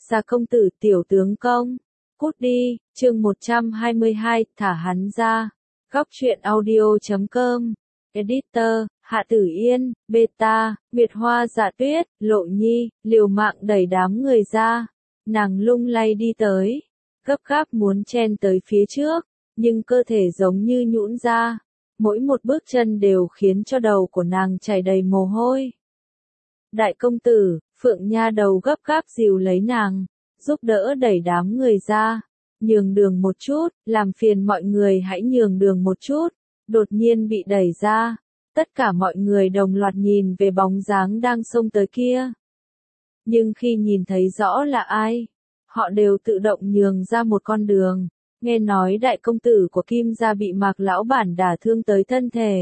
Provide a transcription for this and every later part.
Gia công tử tiểu tướng công. Cút đi, chương 122, thả hắn ra. Góc truyện audio.com. Editor, Hạ Tử Yên, Beta, Miệt Hoa Dạ Tuyết, Lộ Nhi, liều mạng đẩy đám người ra. Nàng lung lay đi tới, gấp gáp muốn chen tới phía trước, nhưng cơ thể giống như nhũn ra. Mỗi một bước chân đều khiến cho đầu của nàng chảy đầy mồ hôi. Đại công tử, Phượng Nha đầu gấp gáp dìu lấy nàng, giúp đỡ đẩy đám người ra. Nhường đường một chút, làm phiền mọi người hãy nhường đường một chút. Đột nhiên bị đẩy ra, tất cả mọi người đồng loạt nhìn về bóng dáng đang xông tới kia. Nhưng khi nhìn thấy rõ là ai, họ đều tự động nhường ra một con đường. Nghe nói đại công tử của Kim gia bị Mạc lão bản đả thương tới thân thể.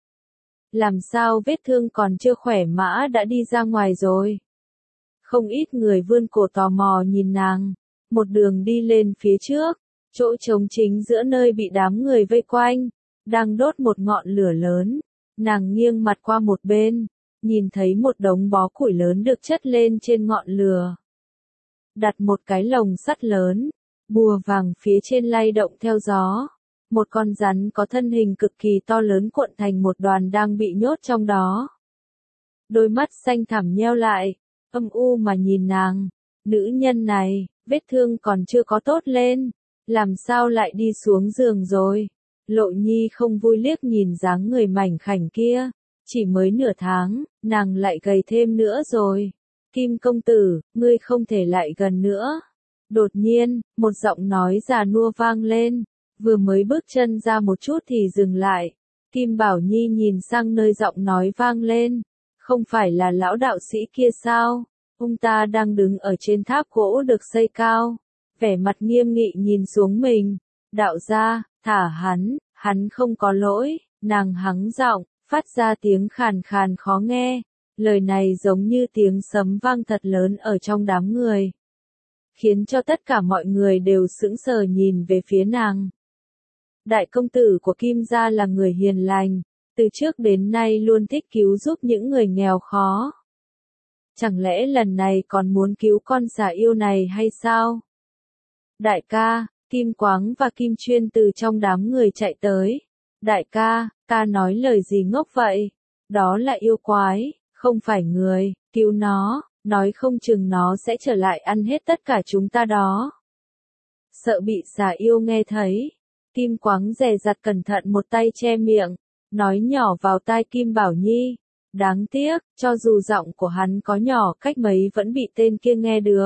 Làm sao vết thương còn chưa khỏe mã đã đi ra ngoài rồi. Không ít người vươn cổ tò mò nhìn nàng, một đường đi lên phía trước, chỗ trống chính giữa nơi bị đám người vây quanh, đang đốt một ngọn lửa lớn. Nàng nghiêng mặt qua một bên, nhìn thấy một đống bó củi lớn được chất lên trên ngọn lửa. Đặt một cái lồng sắt lớn, bùa vàng phía trên lay động theo gió. Một con rắn có thân hình cực kỳ to lớn cuộn thành một đoàn đang bị nhốt trong đó. Đôi mắt xanh thẳm nheo lại, âm u mà nhìn nàng. Nữ nhân này, vết thương còn chưa có tốt lên, làm sao lại đi xuống giường rồi. Lộ Nhi không vui liếc nhìn dáng người mảnh khảnh kia, chỉ mới nửa tháng, nàng lại gầy thêm nữa rồi. Kim công tử, ngươi không thể lại gần nữa. Đột nhiên, một giọng nói già nua vang lên, vừa mới bước chân ra một chút thì dừng lại. Kim Bảo Nhi nhìn sang nơi giọng nói vang lên, không phải là lão đạo sĩ kia sao? Ông ta đang đứng ở trên tháp gỗ được xây cao, vẻ mặt nghiêm nghị nhìn xuống mình. Đạo gia, thả hắn không có lỗi. Nàng hắng giọng, phát ra tiếng khàn khàn khó nghe. Lời này giống như tiếng sấm vang thật lớn ở trong đám người, khiến cho tất cả mọi người đều sững sờ nhìn về phía nàng. Đại công tử của Kim gia là người hiền lành, từ trước đến nay luôn thích cứu giúp những người nghèo khó. Chẳng lẽ lần này còn muốn cứu con xà yêu này hay sao? Đại ca, Kim Quáng và Kim Chuyên từ trong đám người chạy tới. Đại ca, ca nói lời gì ngốc vậy? Đó là yêu quái, không phải người, cứu nó, nói không chừng nó sẽ trở lại ăn hết tất cả chúng ta đó. Sợ bị xà yêu nghe thấy, Kim Quáng dè dặt cẩn thận một tay che miệng, nói nhỏ vào tai Kim Bảo Nhi. Đáng tiếc, cho dù giọng của hắn có nhỏ cách mấy vẫn bị tên kia nghe được.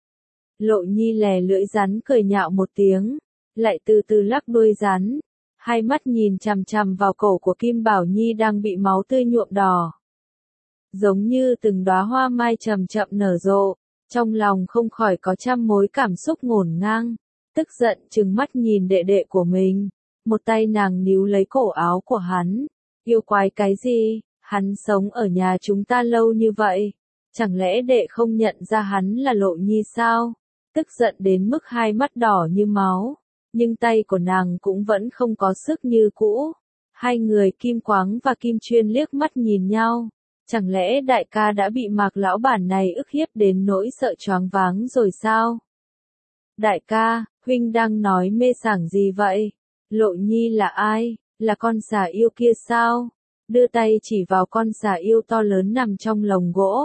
Lộ Nhi lè lưỡi rắn cười nhạo một tiếng, lại từ từ lắc đuôi rắn, hai mắt nhìn chằm chằm vào cổ của Kim Bảo Nhi đang bị máu tươi nhuộm đỏ. Giống như từng đóa hoa mai chậm chậm nở rộ, trong lòng không khỏi có trăm mối cảm xúc ngổn ngang, tức giận trừng mắt nhìn đệ đệ của mình, một tay nàng níu lấy cổ áo của hắn. Yêu quái cái gì, hắn sống ở nhà chúng ta lâu như vậy, chẳng lẽ đệ không nhận ra hắn là Lộ Nhi sao? Tức giận đến mức hai mắt đỏ như máu, nhưng tay của nàng cũng vẫn không có sức như cũ. Hai người Kim Quáng và Kim Chuyên liếc mắt nhìn nhau. Chẳng lẽ đại ca đã bị Mạc lão bản này ức hiếp đến nỗi sợ choáng váng rồi sao? Đại ca, huynh đang nói mê sảng gì vậy? Lộ Nhi là ai? Là con xà yêu kia sao? Đưa tay chỉ vào con xà yêu to lớn nằm trong lồng gỗ.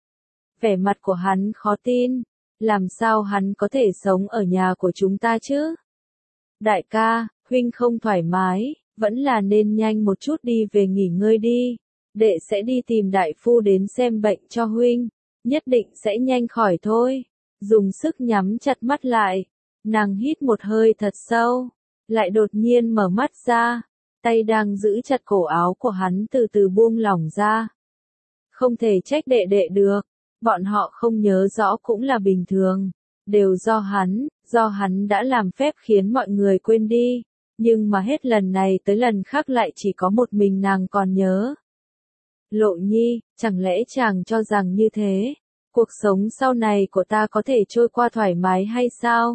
Vẻ mặt của hắn khó tin, làm sao hắn có thể sống ở nhà của chúng ta chứ? Đại ca, huynh không thoải mái, vẫn là nên nhanh một chút đi về nghỉ ngơi đi. Đệ sẽ đi tìm đại phu đến xem bệnh cho huynh, nhất định sẽ nhanh khỏi thôi. Dùng sức nhắm chặt mắt lại, nàng hít một hơi thật sâu, lại đột nhiên mở mắt ra, tay đang giữ chặt cổ áo của hắn từ từ buông lỏng ra. Không thể trách đệ đệ được, bọn họ không nhớ rõ cũng là bình thường, đều do hắn đã làm phép khiến mọi người quên đi, nhưng mà hết lần này tới lần khác lại chỉ có một mình nàng còn nhớ. Lộ Nhi, chẳng lẽ chàng cho rằng như thế, cuộc sống sau này của ta có thể trôi qua thoải mái hay sao?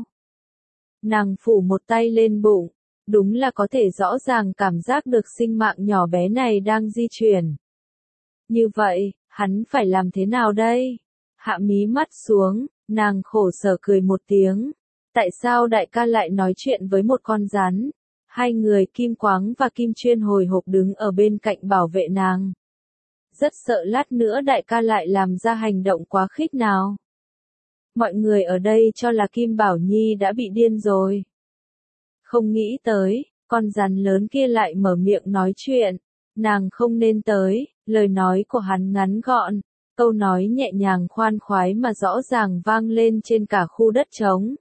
Nàng phủ một tay lên bụng, đúng là có thể rõ ràng cảm giác được sinh mạng nhỏ bé này đang di chuyển. Như vậy, hắn phải làm thế nào đây? Hạ mí mắt xuống, Nàng khổ sở cười một tiếng. Tại sao đại ca lại nói chuyện với một con rắn? Hai người Kim Quáng và Kim Chuyên hồi hộp đứng ở bên cạnh bảo vệ nàng. Rất sợ lát nữa đại ca lại làm ra hành động quá khích nào. Mọi người ở đây cho là Kim Bảo Nhi đã bị điên rồi. Không nghĩ tới, con rắn lớn kia lại mở miệng nói chuyện. Nàng không nên tới, lời nói của hắn ngắn gọn, câu nói nhẹ nhàng khoan khoái mà rõ ràng vang lên trên cả khu đất trống.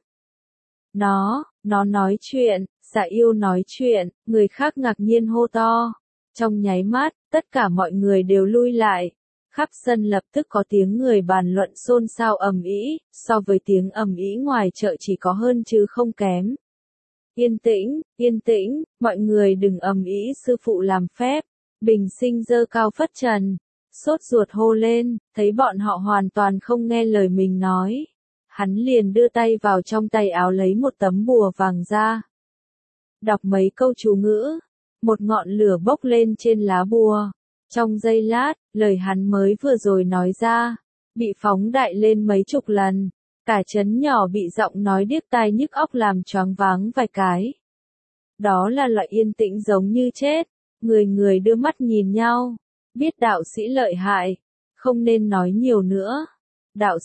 Nó nói chuyện, Dạ Yêu nói chuyện, người khác ngạc nhiên hô to. Trong nháy mắt, tất cả mọi người đều lui lại. Khắp sân lập tức có tiếng người bàn luận xôn xao ầm ĩ, so với tiếng ầm ĩ ngoài chợ chỉ có hơn chứ không kém. Yên tĩnh, mọi người đừng ầm ĩ, sư phụ làm phép. Bình Sinh giơ cao phất trần, sốt ruột hô lên, thấy bọn họ hoàn toàn không nghe lời mình nói. Hắn liền đưa tay vào trong tay áo lấy một tấm bùa vàng ra. Đọc mấy câu chú ngữ, một ngọn lửa bốc lên trên lá bùa. Trong giây lát, lời hắn mới vừa rồi nói ra, bị phóng đại lên mấy chục lần. Cả trấn nhỏ bị giọng nói điếc tai nhức óc làm choáng váng vài cái. Đó là loại yên tĩnh giống như chết, người người đưa mắt nhìn nhau, biết đạo sĩ lợi hại, không nên nói nhiều nữa. Đạo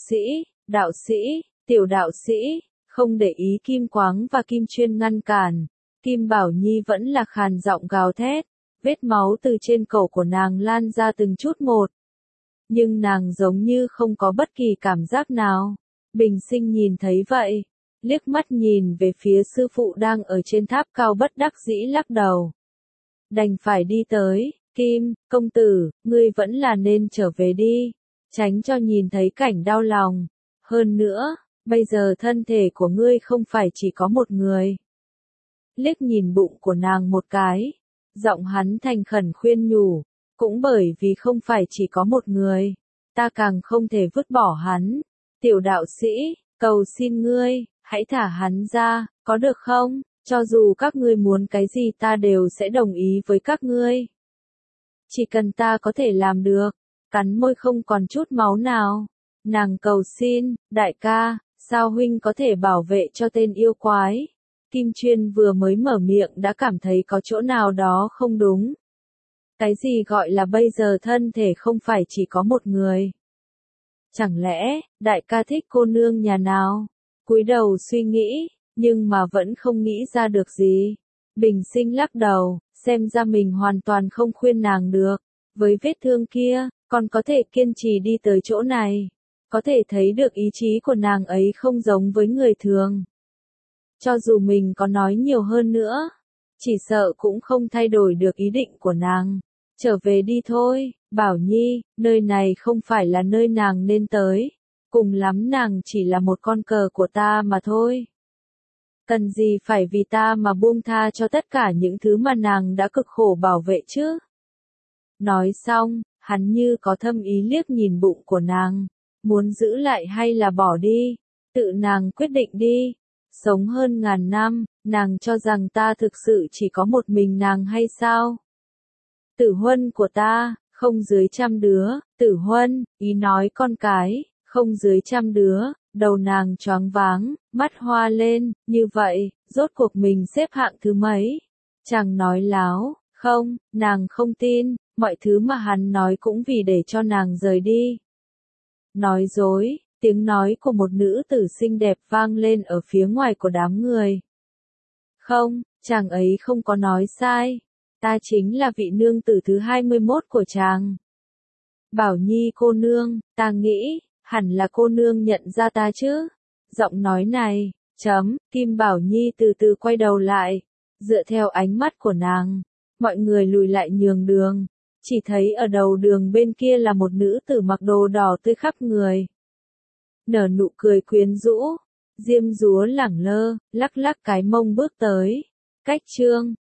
sĩ, tiểu đạo sĩ, không để ý Kim Quáng và Kim Chuyên ngăn cản. Kim Bảo Nhi vẫn là khàn giọng gào thét, vết máu từ trên cổ của nàng lan ra từng chút một. Nhưng nàng giống như không có bất kỳ cảm giác nào. Bình Sinh nhìn thấy vậy, liếc mắt nhìn về phía sư phụ đang ở trên tháp cao bất đắc dĩ lắc đầu. Đành phải đi tới, Kim, công tử, ngươi vẫn là nên trở về đi, tránh cho nhìn thấy cảnh đau lòng. Hơn nữa, bây giờ thân thể của ngươi không phải chỉ có một người. Liếc nhìn bụng của nàng một cái, giọng hắn thành khẩn khuyên nhủ, cũng bởi vì không phải chỉ có một người, ta càng không thể vứt bỏ hắn. Tiểu đạo sĩ, cầu xin ngươi, hãy thả hắn ra, có được không? Cho dù các ngươi muốn cái gì ta đều sẽ đồng ý với các ngươi. Chỉ cần ta có thể làm được. Cắn môi không còn chút máu nào. Nàng cầu xin, đại ca, sao huynh có thể bảo vệ cho tên yêu quái? Kim Chuyên vừa mới mở miệng đã cảm thấy có chỗ nào đó không đúng. Cái gì gọi là bây giờ thân thể không phải chỉ có một người? Chẳng lẽ, đại ca thích cô nương nhà nào? Cúi đầu suy nghĩ, nhưng mà vẫn không nghĩ ra được gì. Bình Sinh lắc đầu, xem ra mình hoàn toàn không khuyên nàng được. Với vết thương kia, còn có thể kiên trì đi tới chỗ này. Có thể thấy được ý chí của nàng ấy không giống với người thường. Cho dù mình có nói nhiều hơn nữa, chỉ sợ cũng không thay đổi được ý định của nàng. Trở về đi thôi, Bảo Nhi, nơi này không phải là nơi nàng nên tới. Cùng lắm nàng chỉ là một con cờ của ta mà thôi. Cần gì phải vì ta mà buông tha cho tất cả những thứ mà nàng đã cực khổ bảo vệ chứ? Nói xong, hắn như có thâm ý liếc nhìn bụng của nàng. Muốn giữ lại hay là bỏ đi? Tự nàng quyết định đi. Sống hơn ngàn năm, nàng cho rằng ta thực sự chỉ có một mình nàng hay sao? Tử huân của ta, không dưới 100 đứa, Tử huân, ý nói con cái, không dưới 100 đứa, đầu nàng choáng váng, mắt hoa lên, như vậy, rốt cuộc mình xếp hạng thứ mấy? Chàng nói láo, không, nàng không tin, mọi thứ mà hắn nói cũng vì để cho nàng rời đi. Nói dối, tiếng nói của một nữ tử xinh đẹp vang lên ở phía ngoài của đám người. Không, chàng ấy không có nói sai. Ta chính là vị nương tử thứ 21 của chàng. Bảo Nhi cô nương, ta nghĩ, hẳn là cô nương nhận ra ta chứ. Giọng nói này, Kim Bảo Nhi từ từ quay đầu lại. Dựa theo ánh mắt của nàng, mọi người lùi lại nhường đường. Chỉ thấy ở đầu đường bên kia là một nữ tử mặc đồ đỏ tươi khắp người. Nở nụ cười quyến rũ, diêm dúa lẳng lơ, lắc lắc cái mông bước tới. Cách chương